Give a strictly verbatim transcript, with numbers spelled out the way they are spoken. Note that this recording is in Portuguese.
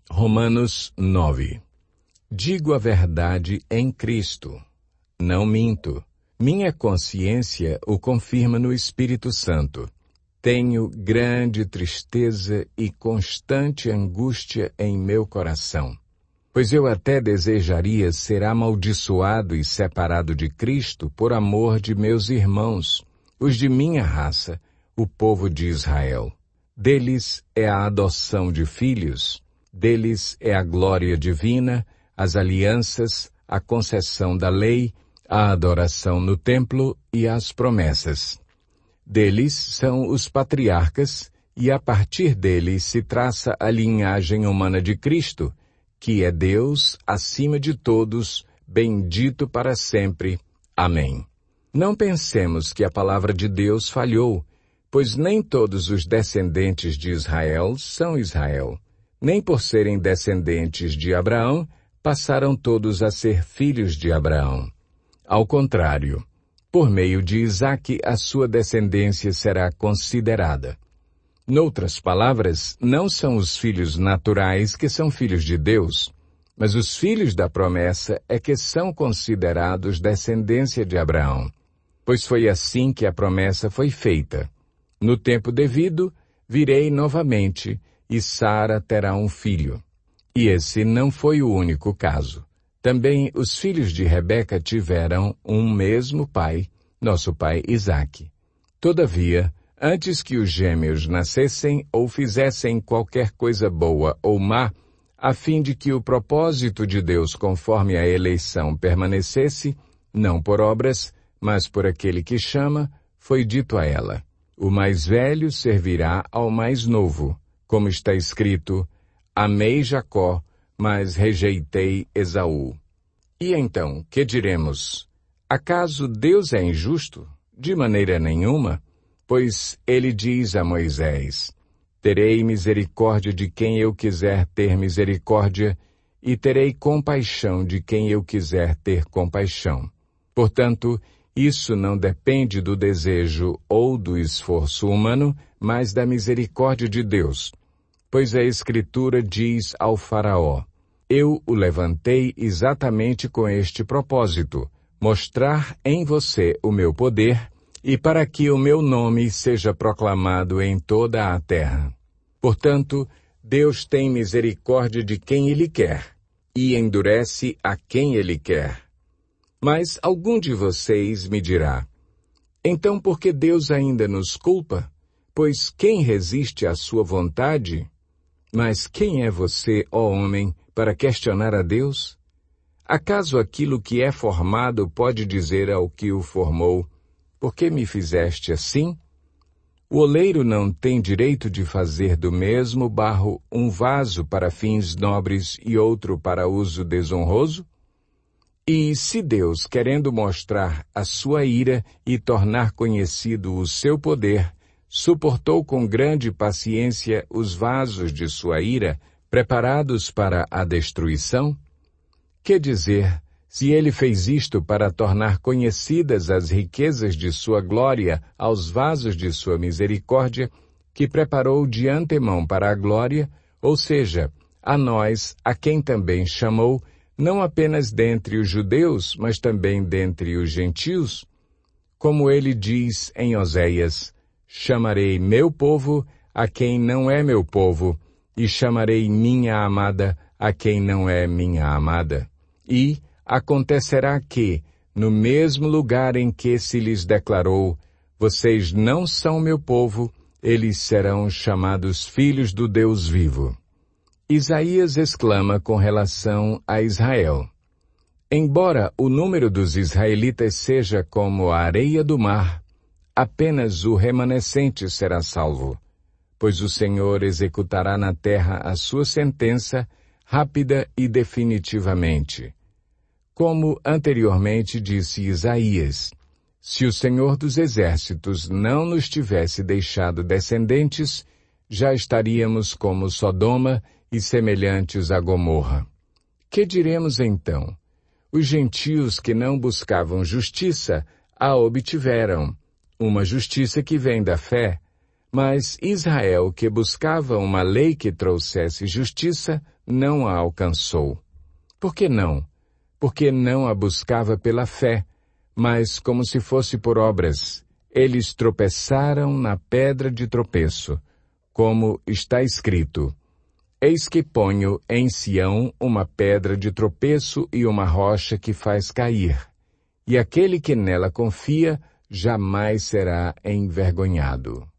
Romanos nove. Digo a verdade em Cristo. Não minto. Minha consciência o confirma no Espírito Santo. Tenho grande tristeza e constante angústia em meu coração. Pois eu até desejaria ser amaldiçoado e separado de Cristo por amor de meus irmãos, os de minha raça, o povo de Israel. Deles é a adoção de filhos, deles é a glória divina, as alianças, a concessão da lei, a adoração no templo e as promessas. Deles são os patriarcas, e a partir deles se traça a linhagem humana de Cristo, que é Deus acima de todos, bendito para sempre. Amém. Não pensemos que a palavra de Deus falhou, pois nem todos os descendentes de Israel são Israel. Nem por serem descendentes de Abraão, passaram todos a ser filhos de Abraão. Ao contrário, por meio de Isaque a sua descendência será considerada. Noutras palavras, não são os filhos naturais que são filhos de Deus, mas os filhos da promessa é que são considerados descendência de Abraão, pois foi assim que a promessa foi feita. No tempo devido, virei novamente, e Sara terá um filho. E esse não foi o único caso. Também os filhos de Rebeca tiveram um mesmo pai, nosso pai Isaque. Todavia, antes que os gêmeos nascessem ou fizessem qualquer coisa boa ou má, a fim de que o propósito de Deus conforme a eleição permanecesse, não por obras, mas por aquele que chama, foi dito a ela: o mais velho servirá ao mais novo, como está escrito: amei Jacó, mas rejeitei Esaú. E então, que diremos? Acaso Deus é injusto? De maneira nenhuma. Pois ele diz a Moisés: terei misericórdia de quem eu quiser ter misericórdia, e terei compaixão de quem eu quiser ter compaixão. Portanto, isso não depende do desejo ou do esforço humano, mas da misericórdia de Deus. Pois a Escritura diz ao Faraó: eu o levantei exatamente com este propósito, mostrar em você o meu poder, e para que o meu nome seja proclamado em toda a terra. Portanto, Deus tem misericórdia de quem Ele quer, e endurece a quem Ele quer. Mas algum de vocês me dirá: então por que Deus ainda nos culpa? Pois quem resiste à sua vontade? Mas quem é você, ó homem, para questionar a Deus? Acaso aquilo que é formado pode dizer ao que o formou: por que me fizeste assim? O oleiro não tem direito de fazer do mesmo barro um vaso para fins nobres e outro para uso desonroso? E se Deus, querendo mostrar a sua ira e tornar conhecido o seu poder, suportou com grande paciência os vasos de sua ira, preparados para a destruição? Que dizer, se ele fez isto para tornar conhecidas as riquezas de sua glória aos vasos de sua misericórdia, que preparou de antemão para a glória, ou seja, a nós, a quem também chamou, não apenas dentre os judeus, mas também dentre os gentios? Como ele diz em Oséias: chamarei meu povo a quem não é meu povo, e chamarei minha amada a quem não é minha amada. E acontecerá que, no mesmo lugar em que se lhes declarou: vocês não são meu povo, eles serão chamados filhos do Deus vivo. Isaías exclama com relação a Israel: embora o número dos israelitas seja como a areia do mar, apenas o remanescente será salvo, pois o Senhor executará na terra a sua sentença, rápida e definitivamente. Como anteriormente disse Isaías: se o Senhor dos Exércitos não nos tivesse deixado descendentes, já estaríamos como Sodoma e semelhantes a Gomorra. Que diremos então? Os gentios que não buscavam justiça a obtiveram, uma justiça que vem da fé. Mas Israel, que buscava uma lei que trouxesse justiça, não a alcançou. Por que não? Porque não a buscava pela fé, mas como se fosse por obras. Eles tropeçaram na pedra de tropeço, como está escrito: Eis que ponho em Sião uma pedra de tropeço e uma rocha que faz cair, e aquele que nela confia jamais será envergonhado.